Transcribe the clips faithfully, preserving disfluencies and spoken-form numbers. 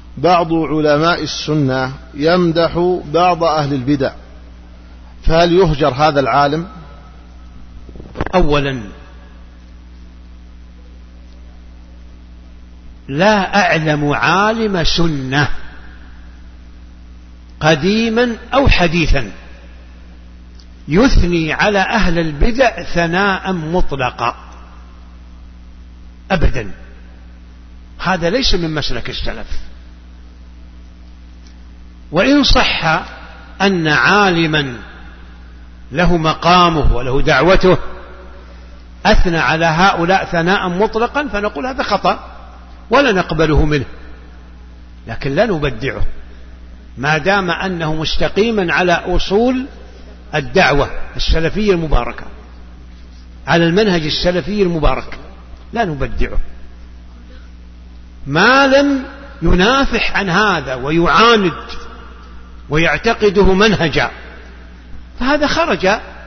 بعض علماء السنة يمدح بعض أهل البدع، فهل يهجر هذا العالم؟ أولا لا أعلم عالم سنة قديما أو حديثا يثني على أهل البدع ثناء مطلقا أبدا. هذا ليس من مسلك السلف. وإن صح أن عالما له مقامه وله دعوته أثنى على هؤلاء ثناء مطلقا فنقول هذا خطأ ولا نقبله منه، لكن لا نبدعه ما دام أنه مستقيما على أصول الدعوة السلفية المباركة، على المنهج السلفي المبارك، لا نبدعه ما لم ينافح عن هذا ويعاند ويعتقده منهجا، فهذا خرج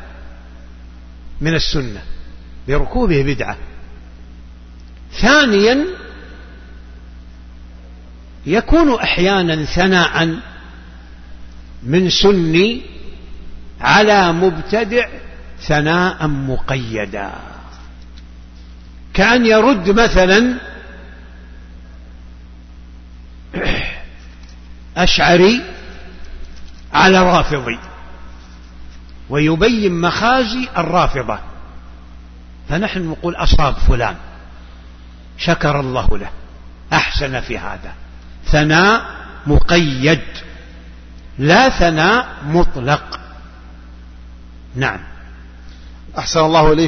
من السنة بركوبه بدعة. ثانيا يكون أحيانا ثناء من سني على مبتدع ثناء مقيدا، كأن يرد مثلا أشعري على رافضي ويبين مخازي الرافضة، فنحن نقول أصاب فلان شكر الله له أحسن في هذا. ثناء مقيد لا ثناء مطلق. نعم. أحسن الله إليك.